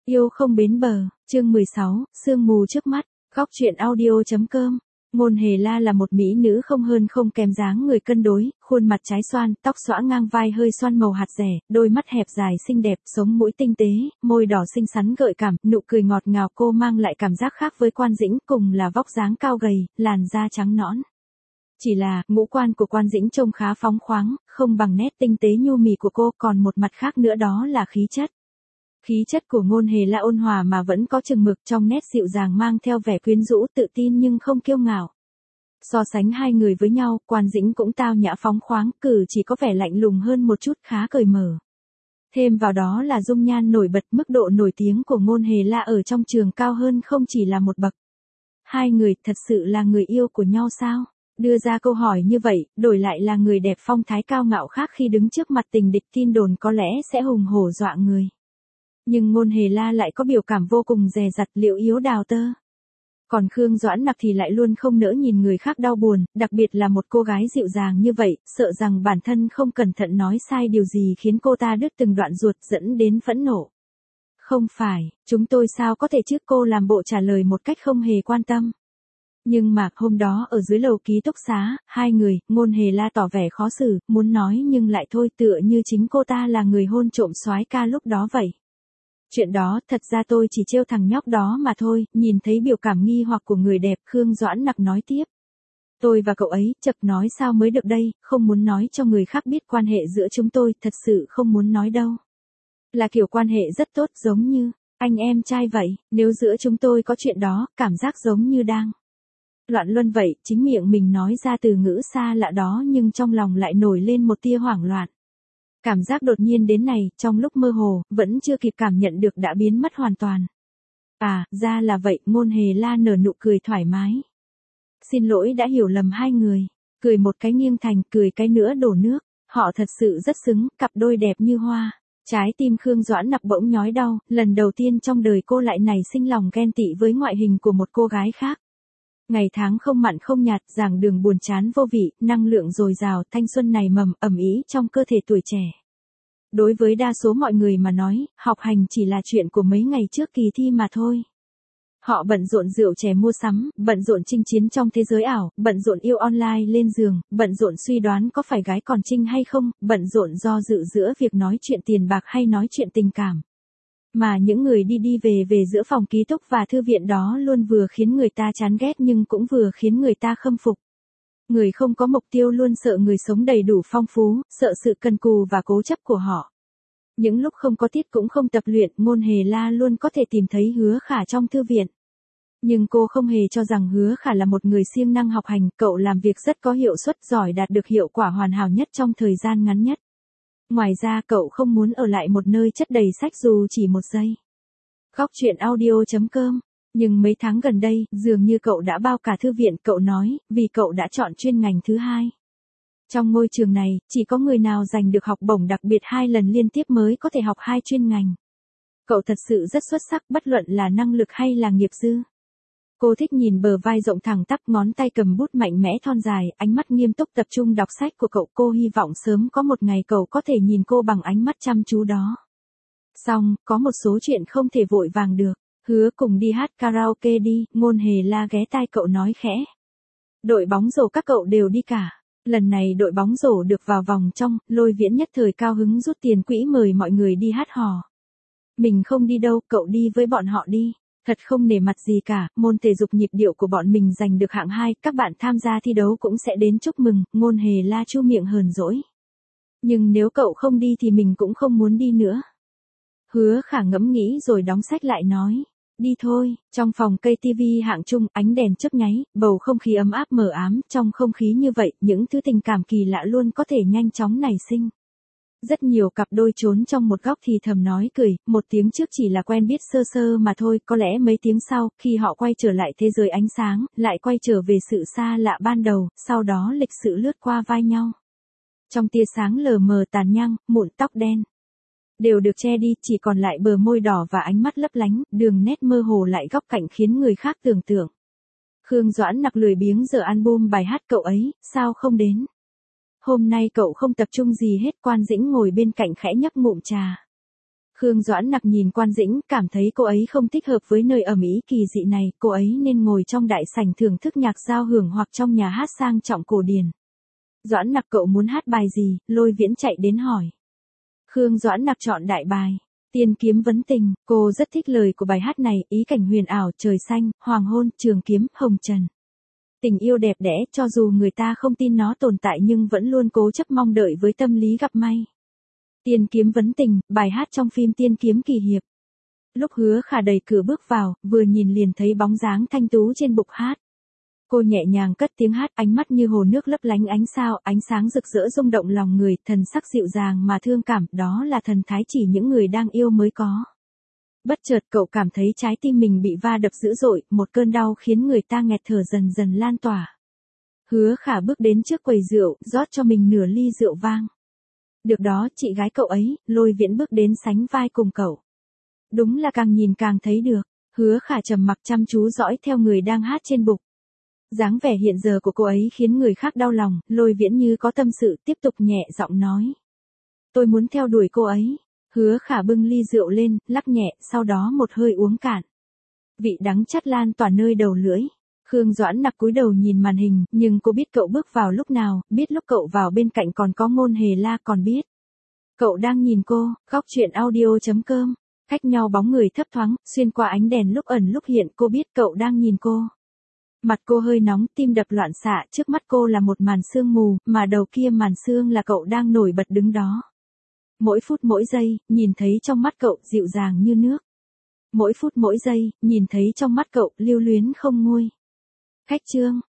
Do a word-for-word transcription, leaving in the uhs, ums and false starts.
Yêu không bến bờ, chương mười sáu, sương mù trước mắt, góc truyện audio.com. Ngôn Hề La là một mỹ nữ không hơn không kém, dáng người cân đối, khuôn mặt trái xoan, tóc xõa ngang vai hơi xoăn màu hạt dẻ, đôi mắt hẹp dài xinh đẹp, sống mũi tinh tế, môi đỏ xinh xắn gợi cảm, nụ cười ngọt ngào. Cô mang lại cảm giác khác với Quan Dĩnh, cùng là vóc dáng cao gầy, làn da trắng nõn. Chỉ là, ngũ quan của Quan Dĩnh trông khá phóng khoáng, không bằng nét tinh tế nhu mì của cô, còn một mặt khác nữa đó là khí chất. Khí chất của Ngôn Hề La ôn hòa mà vẫn có chừng mực, trong nét dịu dàng mang theo vẻ quyến rũ, tự tin nhưng không kiêu ngạo. So sánh hai người với nhau, Quan Dĩnh cũng tao nhã phóng khoáng, cử chỉ có vẻ lạnh lùng hơn một chút, khá cởi mở. Thêm vào đó là dung nhan nổi bật, mức độ nổi tiếng của Ngôn Hề La ở trong trường cao hơn không chỉ là một bậc. Hai người thật sự là người yêu của nhau sao? Đưa ra câu hỏi như vậy, đổi lại là người đẹp phong thái cao ngạo khác khi đứng trước mặt tình địch, tin đồn có lẽ sẽ hùng hổ dọa người. Nhưng Ngôn Hề La lại có biểu cảm vô cùng dè dặt, liễu yếu đào tơ. Còn Khương Doãn Nặc thì lại luôn không nỡ nhìn người khác đau buồn, đặc biệt là một cô gái dịu dàng như vậy, sợ rằng bản thân không cẩn thận nói sai điều gì khiến cô ta đứt từng đoạn ruột, dẫn đến phẫn nộ. Không phải, chúng tôi sao có thể chứ, cô làm bộ trả lời một cách không hề quan tâm. Nhưng mà, hôm đó ở dưới lầu ký túc xá, hai người, Ngôn Hề La tỏ vẻ khó xử, muốn nói nhưng lại thôi, tựa như chính cô ta là người hôn trộm soái ca lúc đó vậy. Chuyện đó, thật ra tôi chỉ trêu thằng nhóc đó mà thôi. Nhìn thấy biểu cảm nghi hoặc của người đẹp, Khương Doãn Nặc nói tiếp. Tôi và cậu ấy, chật nói sao mới được đây, không muốn nói cho người khác biết quan hệ giữa chúng tôi, thật sự không muốn nói đâu. Là kiểu quan hệ rất tốt, giống như anh em trai vậy, nếu giữa chúng tôi có chuyện đó, cảm giác giống như đang loạn luân vậy, chính miệng mình nói ra từ ngữ xa lạ đó nhưng trong lòng lại nổi lên một tia hoảng loạn. Cảm giác đột nhiên đến này, trong lúc mơ hồ, vẫn chưa kịp cảm nhận được đã biến mất hoàn toàn. À, ra là vậy, Ngôn Hề La nở nụ cười thoải mái. Xin lỗi đã hiểu lầm hai người. Cười một cái nghiêng thành, cười cái nữa đổ nước. Họ thật sự rất xứng, cặp đôi đẹp như hoa. Trái tim Khương Doãn Nặc bỗng nhói đau, lần đầu tiên trong đời cô lại nảy sinh lòng ghen tị với ngoại hình của một cô gái khác. Ngày tháng không mặn không nhạt, giảng đường buồn chán vô vị, năng lượng dồi dào, thanh xuân này mầm ẩm ý trong cơ thể tuổi trẻ. Đối với đa số mọi người mà nói, học hành chỉ là chuyện của mấy ngày trước kỳ thi mà thôi. Họ bận rộn rượu chè mua sắm, bận rộn chinh chiến trong thế giới ảo, bận rộn yêu online lên giường, bận rộn suy đoán có phải gái còn trinh hay không, bận rộn do dự giữa việc nói chuyện tiền bạc hay nói chuyện tình cảm. Mà những người đi đi về về giữa phòng ký túc và thư viện đó luôn vừa khiến người ta chán ghét nhưng cũng vừa khiến người ta khâm phục. Người không có mục tiêu luôn sợ người sống đầy đủ phong phú, sợ sự cần cù và cố chấp của họ. Những lúc không có tiết cũng không tập luyện, Ngôn Hề La luôn có thể tìm thấy Hứa Khả trong thư viện. Nhưng cô không hề cho rằng Hứa Khả là một người siêng năng học hành, cậu làm việc rất có hiệu suất, giỏi đạt được hiệu quả hoàn hảo nhất trong thời gian ngắn nhất. Ngoài ra cậu không muốn ở lại một nơi chất đầy sách dù chỉ một giây. Góc truyện audio.com. Nhưng mấy tháng gần đây, dường như cậu đã bao cả thư viện, cậu nói, vì cậu đã chọn chuyên ngành thứ hai. Trong ngôi trường này, chỉ có người nào giành được học bổng đặc biệt hai lần liên tiếp mới có thể học hai chuyên ngành. Cậu thật sự rất xuất sắc, bất luận là năng lực hay là nghiệp dư. Cô thích nhìn bờ vai rộng thẳng tắp, ngón tay cầm bút mạnh mẽ thon dài, ánh mắt nghiêm túc tập trung đọc sách của cậu. Cô hy vọng sớm có một ngày cậu có thể nhìn cô bằng ánh mắt chăm chú đó. Xong, có một số chuyện không thể vội vàng được. Hứa cùng đi hát karaoke đi, Ngôn Hề La ghé tai cậu nói khẽ. Đội bóng rổ các cậu đều đi cả. Lần này đội bóng rổ được vào vòng trong, Lôi Viễn nhất thời cao hứng rút tiền quỹ mời mọi người đi hát hò. Mình không đi đâu, cậu đi với bọn họ đi. Thật không nể mặt gì cả, môn thể dục nhịp điệu của bọn mình giành được hạng hai, các bạn tham gia thi đấu cũng sẽ đến chúc mừng, Ngôn Hề La chu miệng hờn dỗi. Nhưng nếu cậu không đi thì mình cũng không muốn đi nữa. Hứa Khả ngẫm nghĩ rồi đóng sách lại nói. Đi thôi. Trong phòng cây tivi hạng trung, ánh đèn chớp nháy, bầu không khí ấm áp mờ ám, trong không khí như vậy, những thứ tình cảm kỳ lạ luôn có thể nhanh chóng nảy sinh. Rất nhiều cặp đôi trốn trong một góc thì thầm nói cười, một tiếng trước chỉ là quen biết sơ sơ mà thôi, có lẽ mấy tiếng sau, khi họ quay trở lại thế giới ánh sáng, lại quay trở về sự xa lạ ban đầu, sau đó lịch sự lướt qua vai nhau. Trong tia sáng lờ mờ tàn nhang, mụn tóc đen đều được che đi, chỉ còn lại bờ môi đỏ và ánh mắt lấp lánh, đường nét mơ hồ lại góc cạnh khiến người khác tưởng tượng. Khương Doãn Nặc lười biếng dở album bài hát cậu ấy, sao không đến? Hôm nay cậu không tập trung gì hết, Quan Dĩnh ngồi bên cạnh khẽ nhấp ngụm trà. Khương Doãn Nặc nhìn Quan Dĩnh, cảm thấy cô ấy không thích hợp với nơi ẩm ý kỳ dị này, cô ấy nên ngồi trong đại sảnh thưởng thức nhạc giao hưởng hoặc trong nhà hát sang trọng cổ điển. Doãn Nặc cậu muốn hát bài gì? Lôi Viễn chạy đến hỏi. Khương Doãn Nặc chọn đại bài Tiên kiếm vấn tình, cô rất thích lời của bài hát này, ý cảnh huyền ảo, trời xanh, hoàng hôn, trường kiếm, hồng trần. Tình yêu đẹp đẽ, cho dù người ta không tin nó tồn tại nhưng vẫn luôn cố chấp mong đợi với tâm lý gặp may. Tiên kiếm vấn tình, bài hát trong phim Tiên kiếm kỳ hiệp. Lúc Hứa Khả đẩy cửa bước vào, vừa nhìn liền thấy bóng dáng thanh tú trên bục hát. Cô nhẹ nhàng cất tiếng hát, ánh mắt như hồ nước lấp lánh ánh sao, ánh sáng rực rỡ rung động lòng người, thần sắc dịu dàng mà thương cảm, đó là thần thái chỉ những người đang yêu mới có. Bất chợt cậu cảm thấy trái tim mình bị va đập dữ dội, một cơn đau khiến người ta nghẹt thở dần dần lan tỏa. Hứa Khả bước đến trước quầy rượu, rót cho mình nửa ly rượu vang. Được đó, chị gái cậu ấy, Lôi Viễn bước đến sánh vai cùng cậu. Đúng là càng nhìn càng thấy được. Hứa Khả trầm mặc chăm chú dõi theo người đang hát trên bục. Dáng vẻ hiện giờ của cô ấy khiến người khác đau lòng, Lôi Viễn như có tâm sự, tiếp tục nhẹ giọng nói. Tôi muốn theo đuổi cô ấy. Hứa Khả bưng ly rượu lên, lắc nhẹ, sau đó một hơi uống cạn. Vị đắng chát lan tỏa nơi đầu lưỡi. Khương Doãn Nặc cúi đầu nhìn màn hình, nhưng cô biết cậu bước vào lúc nào, biết lúc cậu vào bên cạnh còn có Ngôn Hề La, còn biết cậu đang nhìn cô. Góc truyện audio chấm com. Cách nhau bóng người thấp thoáng, xuyên qua ánh đèn lúc ẩn lúc hiện, cô biết cậu đang nhìn cô. Mặt cô hơi nóng, tim đập loạn xạ, trước mắt cô là một màn sương mù, mà đầu kia màn sương là cậu đang nổi bật đứng đó. Mỗi phút mỗi giây, nhìn thấy trong mắt cậu dịu dàng như nước. Mỗi phút mỗi giây, nhìn thấy trong mắt cậu lưu luyến không nguôi. Khách chương